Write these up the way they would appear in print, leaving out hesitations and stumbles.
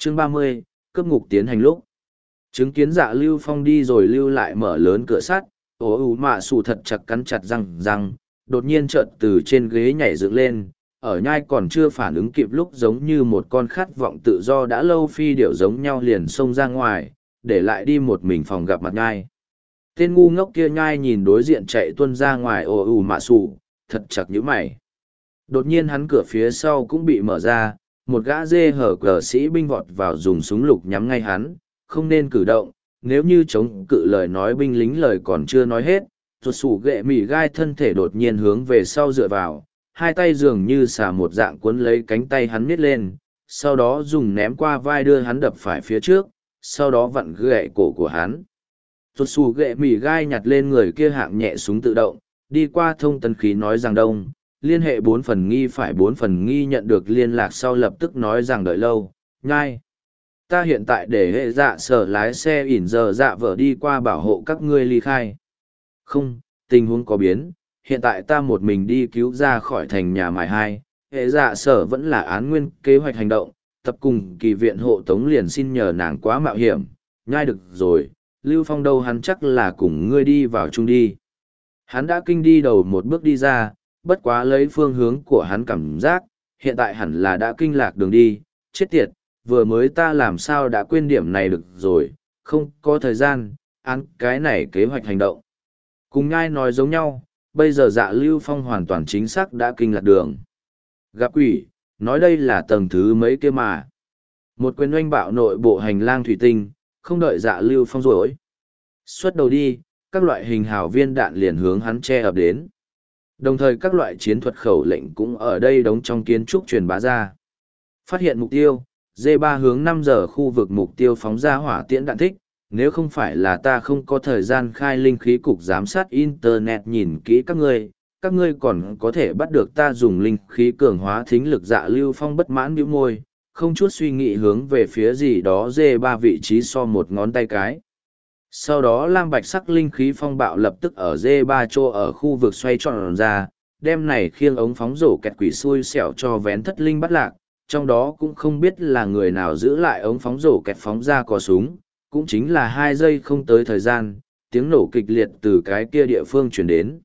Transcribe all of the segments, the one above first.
Chương 30, cướp ngục tiến hành lúc. Chứng kiến Dạ Lưu Phong đi rồi lưu lại mở lớn cửa sắt, ố ù mạ sủ thật chặt cắn chặt răng, đột nhiên chợt từ trên ghế nhảy dựng lên, ở nhai còn chưa phản ứng kịp lúc giống như một con khát vọng tự do đã lâu phi điểu giống nhau liền xông ra ngoài, để lại đi một mình phòng gặp mặt nhai. Tên ngu ngốc kia nhai nhìn đối diện chạy tuân ra ngoài ồ ù mạ sủ, thật chặt nhíu mày. Đột nhiên hắn cửa phía sau cũng bị mở ra, một gã dê hở cờ sĩ binh vọt vào dùng súng lục nhắm ngay hắn, không nên cử động, nếu như chống cự lời nói binh lính lời còn chưa nói hết, ruột sủ ghệ mỉ gai thân thể đột nhiên hướng về sau dựa vào, hai tay dường như xả một dạng cuốn lấy cánh tay hắn miết lên, sau đó dùng ném qua vai đưa hắn đập phải phía trước, sau đó vặn gậy cổ của hắn. Ruột sủ ghệ mỉ gai nhặt lên người kia hạng nhẹ súng tự động, đi qua thông tấn khí nói rằng đông, liên hệ 4 phần nghi phải 4 phần nghi nhận được liên lạc sau lập tức nói rằng đợi lâu, nhai. Ta hiện tại để hệ dạ sở lái xe ỉn giờ dạ vợ đi qua bảo hộ các ngươi ly khai. Không, tình huống có biến, hiện tại ta một mình đi cứu ra khỏi thành nhà mài hai, hệ dạ sở vẫn là án nguyên kế hoạch hành động, tập cùng kỳ viện hộ tống liền xin nhờ nàng quá mạo hiểm, nhai được rồi, Lưu Phong đâu hắn chắc là cùng ngươi đi vào chung đi. Hắn đã kinh đi đầu một bước đi ra, bất quá lấy phương hướng của hắn cảm giác, hiện tại hẳn là đã kinh lạc đường đi, chết tiệt, vừa mới ta làm sao đã quên điểm này được rồi, không có thời gian, án cái này kế hoạch hành động. Cùng nhai nói giống nhau, bây giờ Dạ Lưu Phong hoàn toàn chính xác đã kinh lạc đường. Gặp quỷ, nói đây là tầng thứ mấy kia mà. Một quyền oanh bạo nội bộ hành lang thủy tinh, không đợi Dạ Lưu Phong rồi. Xuất đầu đi, các loại hình hào viên đạn liền hướng hắn che ập đến. Đồng thời các loại chiến thuật khẩu lệnh cũng ở đây đóng trong kiến trúc truyền bá ra. Phát hiện mục tiêu, D3 hướng 5 giờ khu vực mục tiêu phóng ra hỏa tiễn đạn thích, nếu không phải là ta không có thời gian khai linh khí cục giám sát Internet nhìn kỹ các ngươi còn có thể bắt được ta dùng linh khí cường hóa thính lực. Dạ Lưu Phong bất mãn bĩu môi, không chút suy nghĩ hướng về phía gì đó D3 vị trí so một ngón tay cái. Sau đó lam bạch sắc linh khí phong bạo lập tức ở D3 chỗ ở khu vực xoay tròn ra, đem này khiêng ống phóng rổ kẹt quỷ xui xẻo cho vén thất linh bắt lạc, trong đó cũng không biết là người nào giữ lại ống phóng rổ kẹt phóng ra cò súng, cũng chính là 2 giây không tới thời gian, tiếng nổ kịch liệt từ cái kia địa phương chuyển đến.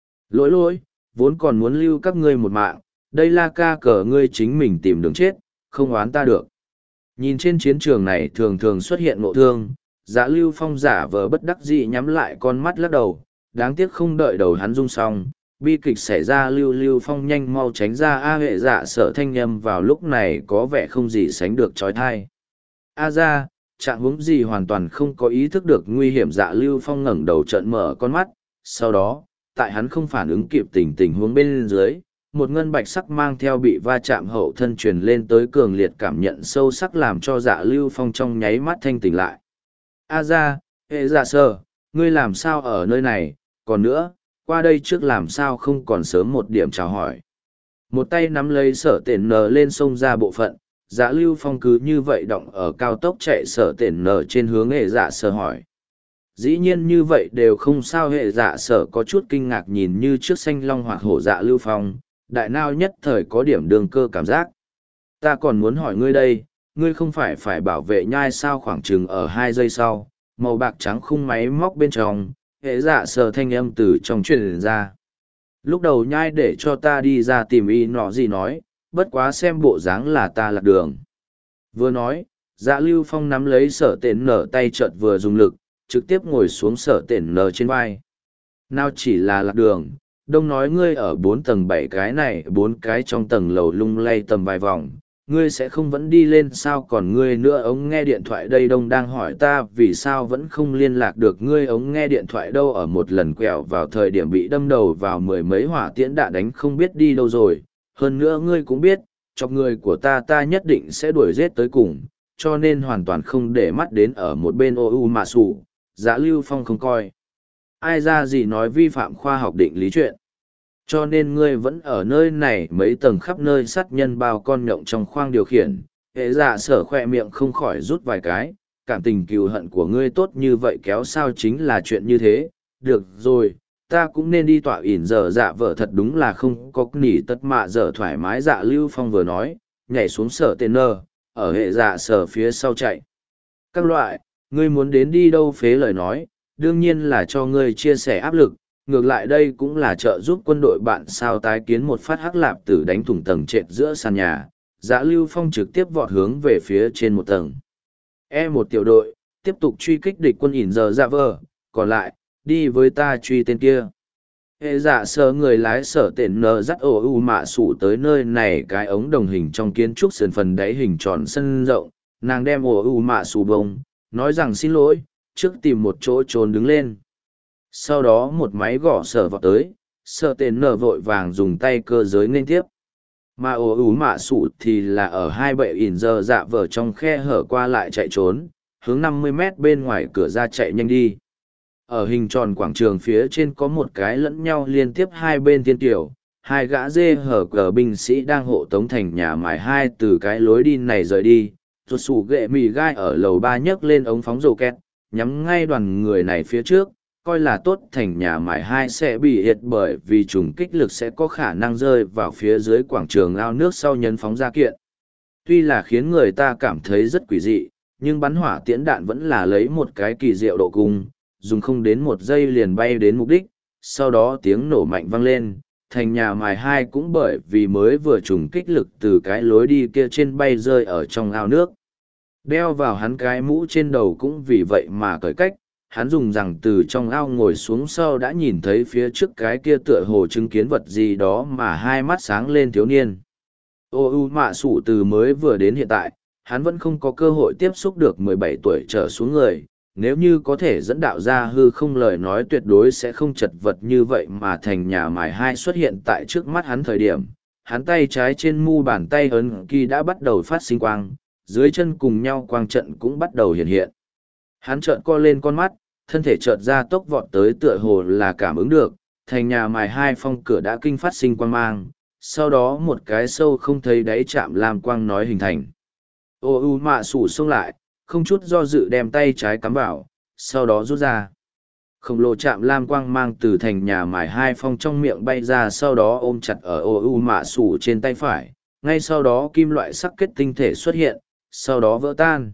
Lỗi, vốn còn muốn lưu các ngươi một mạng, đây là ca cờ ngươi chính mình tìm đường chết, không oán ta được. Nhìn trên chiến trường này thường thường xuất hiện ngộ thương, Dạ Lưu Phong giả vờ bất đắc dĩ nhắm lại con mắt lắc đầu, đáng tiếc không đợi đầu hắn rung xong, bi kịch xảy ra. Lưu Phong nhanh mau tránh ra A hệ dạ sở thanh âm vào lúc này có vẻ không gì sánh được trói thai. A ra, trạng huống gì hoàn toàn không có ý thức được nguy hiểm. Dạ Lưu Phong ngẩng đầu trợn mở con mắt, sau đó, tại hắn không phản ứng kịp tình huống bên dưới, một ngân bạch sắc mang theo bị va chạm hậu thân truyền lên tới cường liệt cảm nhận sâu sắc làm cho Dạ Lưu Phong trong nháy mắt thanh tỉnh lại. A ra, hệ dạ sở, ngươi làm sao ở nơi này, còn nữa, qua đây trước làm sao không còn sớm một điểm chào hỏi. Một tay nắm lấy sở tển nờ lên sông ra bộ phận, Dạ Lưu Phong cứ như vậy động ở cao tốc chạy sở tển nờ trên hướng hệ dạ sở hỏi. Dĩ nhiên như vậy đều không sao. Hệ dạ sở có chút kinh ngạc nhìn như trước xanh long hoặc hổ Dạ Lưu Phong, đại nao nhất thời có điểm đường cơ cảm giác. Ta còn muốn hỏi ngươi đây, ngươi không phải bảo vệ nhai sao? Khoảng chừng ở 2 giây sau, màu bạc trắng khung máy móc bên trong, hệ dạ sở thanh âm từ trong truyền ra. Lúc đầu nhai để cho ta đi ra tìm y nọ gì nói, bất quá xem bộ dáng là ta lạc đường. Vừa nói, Dạ Lưu Phong nắm lấy sở tển nở tay chợt vừa dùng lực, trực tiếp ngồi xuống sở tển nở trên vai. Nào chỉ là lạc đường, đông nói ngươi ở 4 tầng 7 cái này 4 cái trong tầng lầu lung lay tầm vài vòng, ngươi sẽ không vẫn đi lên sao? Còn ngươi nữa, ống nghe điện thoại đây? Đông đang hỏi ta vì sao vẫn không liên lạc được ngươi, ống nghe điện thoại đâu? Ở một lần quẹo vào thời điểm bị đâm đầu vào 10 mấy hỏa tiễn đạn đánh không biết đi đâu rồi, hơn nữa ngươi cũng biết, chọc người của ta nhất định sẽ đuổi giết tới cùng, cho nên hoàn toàn không để mắt đến ở một bên ô u mà sủ. Dạ Lưu Phong không coi ai ra gì nói vi phạm khoa học định lý chuyện. Cho nên ngươi vẫn ở nơi này mấy tầng khắp nơi sát nhân bao con nhộng trong khoang điều khiển. Hệ dạ sở khoe miệng không khỏi rút vài cái, cảm tình cừu hận của ngươi tốt như vậy kéo sao chính là chuyện như thế. Được rồi, ta cũng nên đi tọa ỉn giờ. Dạ vợ thật đúng là không có nỉ tất mạ dở thoải mái. Dạ Lưu Phong vừa nói, nhảy xuống sở tên nơ, ở hệ dạ sở phía sau chạy. Các loại, ngươi muốn đến đi đâu phế lời nói, đương nhiên là cho ngươi chia sẻ áp lực, ngược lại đây cũng là trợ giúp quân đội bạn sao tái kiến một phát hắc lạp tử đánh thủng tầng trệt giữa sàn nhà. Dạ Lưu Phong trực tiếp vọt hướng về phía trên một tầng. E1 tiểu đội, tiếp tục truy kích địch quân ỉn giờ dạ vờ, còn lại, đi với ta truy tên kia. Hệ dạ sở người lái sở tện nờ dắt ổ u mạ sủ tới nơi này cái ống đồng hình trong kiến trúc sườn phần đáy hình tròn sân rộng, nàng đem ổ u mạ sủ bông, nói rằng xin lỗi, trước tìm một chỗ trốn đứng lên. Sau đó một máy gõ sở vọt tới, sở tện nờ vội vàng dùng tay cơ giới nên tiếp. Mà ổ ủ mạ sủ thì là ở hai bệ ỉn giờ dạ vờ trong khe hở qua lại chạy trốn, hướng 50 mét bên ngoài cửa ra chạy nhanh đi. Ở hình tròn quảng trường phía trên có một cái lẫn nhau liên tiếp hai bên thiên tiểu, hai gã dê hở cờ binh sĩ đang hộ tống thành nhà mài hai từ cái lối đi này rời đi. Rụt sủ ghệ mì gai ở lầu ba nhấc lên ống phóng rổ két, nhắm ngay đoàn người này phía trước, coi là tốt thành nhà mài hai sẽ bị hiệt bởi vì trùng kích lực sẽ có khả năng rơi vào phía dưới quảng trường ao nước sau nhấn phóng ra kiện. Tuy là khiến người ta cảm thấy rất quỷ dị, nhưng bắn hỏa tiễn đạn vẫn là lấy một cái kỳ diệu độ cung, dùng không đến một giây liền bay đến mục đích, sau đó tiếng nổ mạnh vang lên, thành nhà mài hai cũng bởi vì mới vừa trùng kích lực từ cái lối đi kia trên bay rơi ở trong ao nước. Đeo vào hắn cái mũ trên đầu cũng vì vậy mà cởi cách, hắn dùng rằng từ trong ao ngồi xuống sau đã nhìn thấy phía trước cái kia tựa hồ chứng kiến vật gì đó mà hai mắt sáng lên thiếu niên. Ô u mạ sủ từ mới vừa đến hiện tại, hắn vẫn không có cơ hội tiếp xúc được 17 tuổi trở xuống người, nếu như có thể dẫn đạo ra hư không lời nói tuyệt đối sẽ không chật vật như vậy mà thành nhà mài hai xuất hiện tại trước mắt hắn thời điểm. Hắn tay trái trên mu bàn tay ấn kỳ đã bắt đầu phát sinh quang, dưới chân cùng nhau quang trận cũng bắt đầu hiện hiện. Hắn trợn co lên con mắt, thân thể chợt ra tốc vọt tới tựa hồ là cảm ứng được, thành nhà mài hai phong cửa đã kinh phát sinh quang mang, sau đó một cái sâu không thấy đáy chạm làm quang nói hình thành. Ô u mạ sủ xông lại, không chút do dự đem tay trái cắm vào, sau đó rút ra. Khổng lồ chạm lam quang mang từ thành nhà mài hai phong trong miệng bay ra, sau đó ôm chặt ở ô u mạ sủ trên tay phải, ngay sau đó kim loại sắc kết tinh thể xuất hiện, sau đó vỡ tan.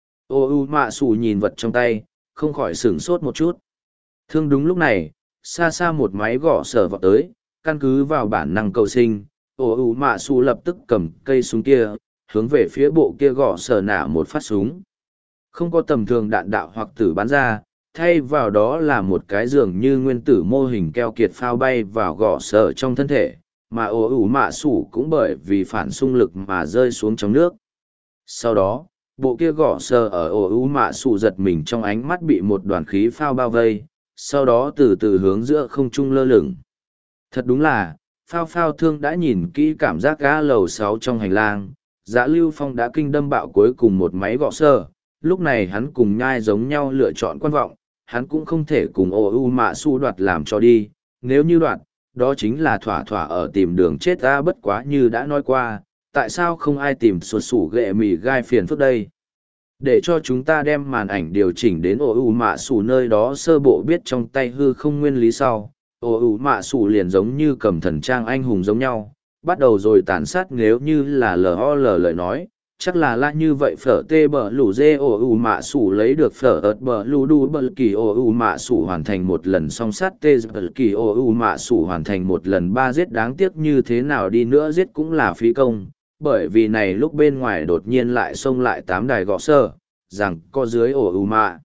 Ô u mạ sủ nhìn vật trong tay, không khỏi sửng sốt một chút. Thương đúng lúc này, xa xa một máy gõ sở vọt tới, căn cứ vào bản năng cầu sinh, ô u mạ sủ lập tức cầm cây súng kia, hướng về phía bộ kia gõ sở nã một phát súng. Không có tầm thường đạn đạo hoặc tử bắn ra, thay vào đó là một cái dường như nguyên tử mô hình keo kiệt phao bay vào gõ sở trong thân thể, mà ổ ủ mạ sủ cũng bởi vì phản xung lực mà rơi xuống trong nước. Sau đó, bộ kia gõ sở ở ổ ủ mạ sủ giật mình trong ánh mắt bị một đoàn khí phao bao vây, sau đó từ từ hướng giữa không trung lơ lửng. Thật đúng là, phao thương đã nhìn kỹ cảm giác gã lầu 6 trong hành lang, Dạ Lưu Phong đã kinh đâm bạo cuối cùng một máy gõ sở. Lúc này hắn cùng nhai giống nhau lựa chọn quan vọng, hắn cũng không thể cùng ô u mạ su đoạt làm cho đi, nếu như đoạt, đó chính là thỏa thỏa ở tìm đường chết ta. Bất quá như đã nói qua, tại sao không ai tìm sụt sủ ghệ mì gai phiền phức đây? Để cho chúng ta đem màn ảnh điều chỉnh đến ô u mạ su nơi đó sơ bộ biết trong tay hư không nguyên lý sau, ô u mạ su liền giống như cầm thần trang anh hùng giống nhau, bắt đầu rồi tàn sát. Nếu như là LOL lời nói, chắc là như vậy phở tê bờ lù dê ổ ù mạ sủ lấy được phở ớt bờ lù đu bờ kỳ ổ ù mạ sủ hoàn thành một lần song sát tê bờ kỳ ổ ù mạ sủ hoàn thành một lần ba giết. Đáng tiếc như thế nào đi nữa giết cũng là phí công, bởi vì này lúc bên ngoài đột nhiên lại xông lại 8 đài gõ sơ, rằng có dưới ổ ù mạ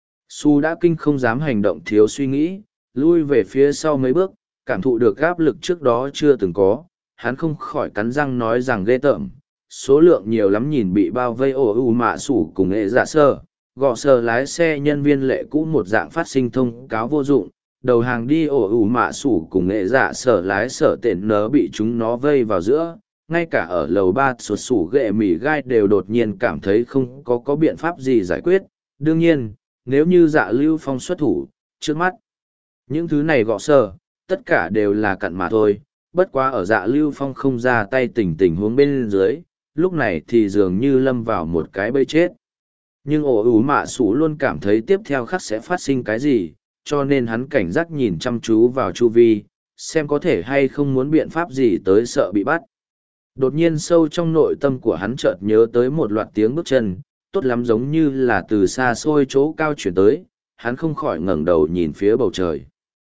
su đã kinh không dám hành động thiếu suy nghĩ, lui về phía sau mấy bước, cảm thụ được áp lực trước đó chưa từng có, hắn không khỏi cắn răng nói rằng ghê tởm. Số lượng nhiều lắm nhìn bị bao vây ổ ù mạ sủ cùng nghệ dạ sơ, gọ sơ lái xe nhân viên lệ cũ một dạng phát sinh thông cáo vô dụng, đầu hàng đi ổ ù mạ sủ cùng nghệ dạ sở lái sở tện nớ bị chúng nó vây vào giữa, ngay cả ở lầu ba sụt sủ ghệ mì gai đều đột nhiên cảm thấy không có biện pháp gì giải quyết. Đương nhiên, nếu như Dạ Lưu Phong xuất thủ, trước mắt, những thứ này gọ sơ, tất cả đều là cặn mà thôi, bất quá ở Dạ Lưu Phong không ra tay tình huống bên dưới, lúc này thì dường như lâm vào một cái bẫy chết. Nhưng ổ ủ mạ sủ luôn cảm thấy tiếp theo khắc sẽ phát sinh cái gì, cho nên hắn cảnh giác nhìn chăm chú vào chu vi, xem có thể hay không muốn biện pháp gì tới sợ bị bắt. Đột nhiên sâu trong nội tâm của hắn chợt nhớ tới một loạt tiếng bước chân, tốt lắm giống như là từ xa xôi chỗ cao chuyển tới, hắn không khỏi ngẩng đầu nhìn phía bầu trời.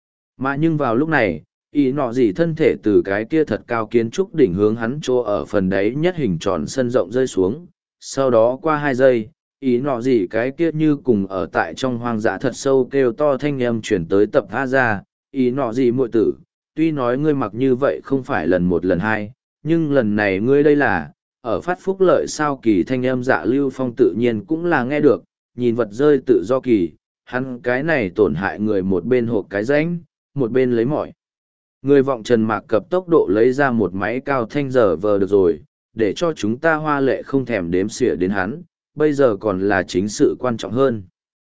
Mà nhưng vào lúc này, ý nọ gì thân thể từ cái kia thật cao kiến trúc đỉnh hướng hắn chỗ ở phần đáy nhất hình tròn sân rộng rơi xuống, sau đó qua 2 giây, ý nọ gì cái kia như cùng ở tại trong hoang dã thật sâu kêu to thanh âm chuyển tới tập tha ra, ý nọ gì muội tử, tuy nói ngươi mặc như vậy không phải lần một lần hai, nhưng lần này ngươi đây là, ở phát phúc lợi sao kỳ thanh âm Dạ Lưu Phong tự nhiên cũng là nghe được, nhìn vật rơi tự do kỳ, hắn cái này tổn hại người một bên hộp cái rãnh, một bên lấy mỏi. Người vọng Trần Mạc Cập tốc độ lấy ra một máy cao thanh giờ vờ được rồi, để cho chúng ta hoa lệ không thèm đếm xỉa đến hắn, bây giờ còn là chính sự quan trọng hơn.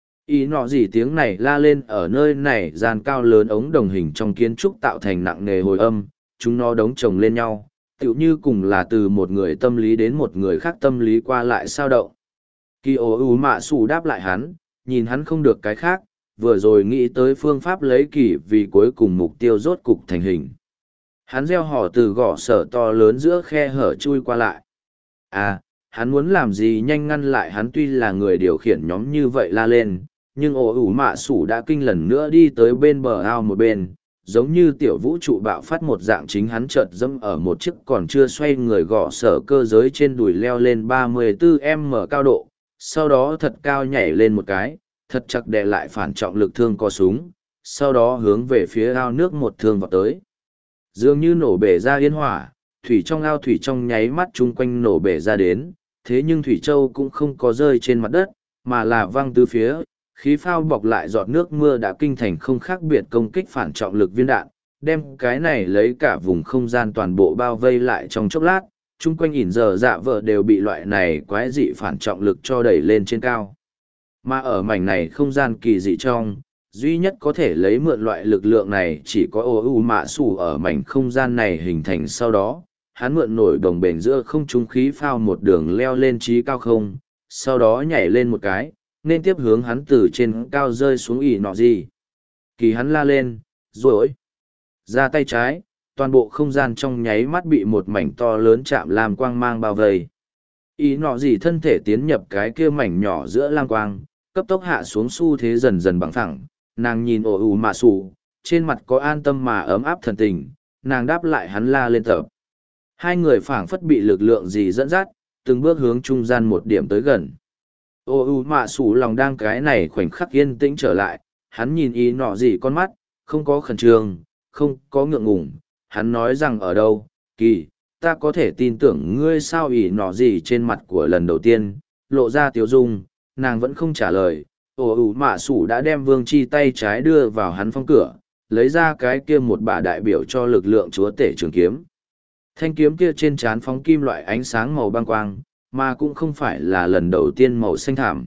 Ý nọ gì tiếng này la lên ở nơi này gian cao lớn ống đồng hình trong kiến trúc tạo thành nặng nề hồi âm, chúng nó đống chồng lên nhau, tựu như cùng là từ một người tâm lý đến một người khác tâm lý qua lại sao động. Kỳ ố ú mạ xù đáp lại hắn, nhìn hắn không được cái khác, vừa rồi nghĩ tới phương pháp lấy kỳ vì cuối cùng mục tiêu rốt cục thành hình. Hắn gieo hò từ gõ sở to lớn giữa khe hở chui qua lại. À, hắn muốn làm gì nhanh ngăn lại hắn tuy là người điều khiển nhóm như vậy la lên, nhưng ổ ủ mạ sủ đã kinh lần nữa đi tới bên bờ ao một bên, giống như tiểu vũ trụ bạo phát một dạng chính hắn chợt dẫm ở một chiếc còn chưa xoay người gõ sở cơ giới trên đùi leo lên 34m cao độ, sau đó thật cao nhảy lên một cái, thật chặt đè lại phản trọng lực thương co súng, sau đó hướng về phía ao nước một thương vào tới. Dường như nổ bể ra yên hỏa, thủy trong ao thủy trong nháy mắt chung quanh nổ bể ra đến, thế nhưng thủy châu cũng không có rơi trên mặt đất, mà là văng từ phía, khí phao bọc lại giọt nước mưa đã kinh thành không khác biệt công kích phản trọng lực viên đạn, đem cái này lấy cả vùng không gian toàn bộ bao vây lại trong chốc lát, chung quanh ỉn giờ dạ vợ đều bị loại này quái dị phản trọng lực cho đẩy lên trên cao. Mà ở mảnh này không gian kỳ dị trong, duy nhất có thể lấy mượn loại lực lượng này chỉ có ô u mạ sủ ở mảnh không gian này hình thành sau đó, hắn mượn nổi đồng bền giữa không trung khí phao một đường leo lên trí cao không, sau đó nhảy lên một cái, nên tiếp hướng hắn từ trên cao rơi xuống ỉ nọ gì. Kỳ hắn la lên, rồi ra tay trái, toàn bộ không gian trong nháy mắt bị một mảnh to lớn chạm làm quang mang bao vây. Ý nọ gì thân thể tiến nhập cái kia mảnh nhỏ giữa lang quang, cấp tốc hạ xuống xu thế dần dần bằng phẳng, nàng nhìn ổ ủ mạ sủ, trên mặt có an tâm mà ấm áp thần tình, nàng đáp lại hắn la lên tập. Hai người phảng phất bị lực lượng gì dẫn dắt, từng bước hướng trung gian một điểm tới gần. Ổ ủ mạ sủ lòng đang cái này khoảnh khắc yên tĩnh trở lại, hắn nhìn ý nọ gì con mắt, không có khẩn trương, không có ngượng ngùng, hắn nói rằng ở đâu, kỳ, ta có thể tin tưởng ngươi sao ỉ nọ gì trên mặt của lần đầu tiên, lộ ra tiếu dung, nàng vẫn không trả lời, ồ ủ mạ sủ đã đem vương chi tay trái đưa vào hắn phong cửa, lấy ra cái kia một bả đại biểu cho lực lượng chúa tể trường kiếm. Thanh kiếm kia trên trán phóng kim loại ánh sáng màu băng quang, mà cũng không phải là lần đầu tiên màu xanh thảm.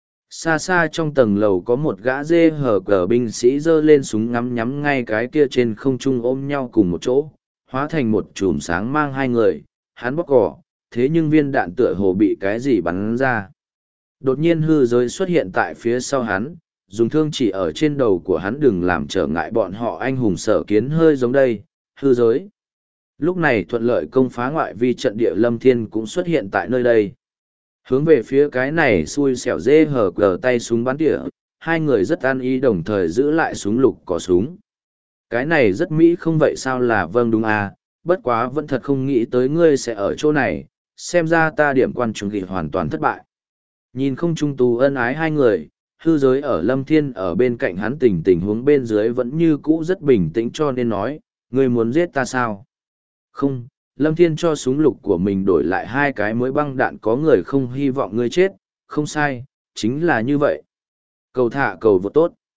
Xa xa trong tầng lầu có một gã dê hở cờ binh sĩ giơ lên súng ngắm nhắm ngay cái kia trên không trung ôm nhau cùng một chỗ, hóa thành một chùm sáng mang hai người, hắn bóc cỏ, thế nhưng viên đạn tựa hồ bị cái gì bắn ra. Đột nhiên hư giới xuất hiện tại phía sau hắn, dùng thương chỉ ở trên đầu của hắn đừng làm trở ngại bọn họ anh hùng sở kiến hơi giống đây, hư giới. Lúc này thuận lợi công phá ngoại vi trận địa Lâm Thiên cũng xuất hiện tại nơi đây. Hướng về phía cái này xui xẻo dê hở cờ tay súng bắn tỉa, hai người rất an ý đồng thời giữ lại súng lục có súng. Cái này rất mỹ không vậy sao là vâng đúng à, bất quá vẫn thật không nghĩ tới ngươi sẽ ở chỗ này, xem ra ta điểm quan trọng kỳ hoàn toàn thất bại. Nhìn không trung tú ân ái hai người, hư giới ở Lâm Thiên ở bên cạnh hắn tình huống bên dưới vẫn như cũ rất bình tĩnh cho nên nói, ngươi muốn giết ta sao? Không, Lâm Thiên cho súng lục của mình đổi lại hai cái mới băng đạn có người không hy vọng ngươi chết, không sai, chính là như vậy. Cầu thả cầu vô tốt.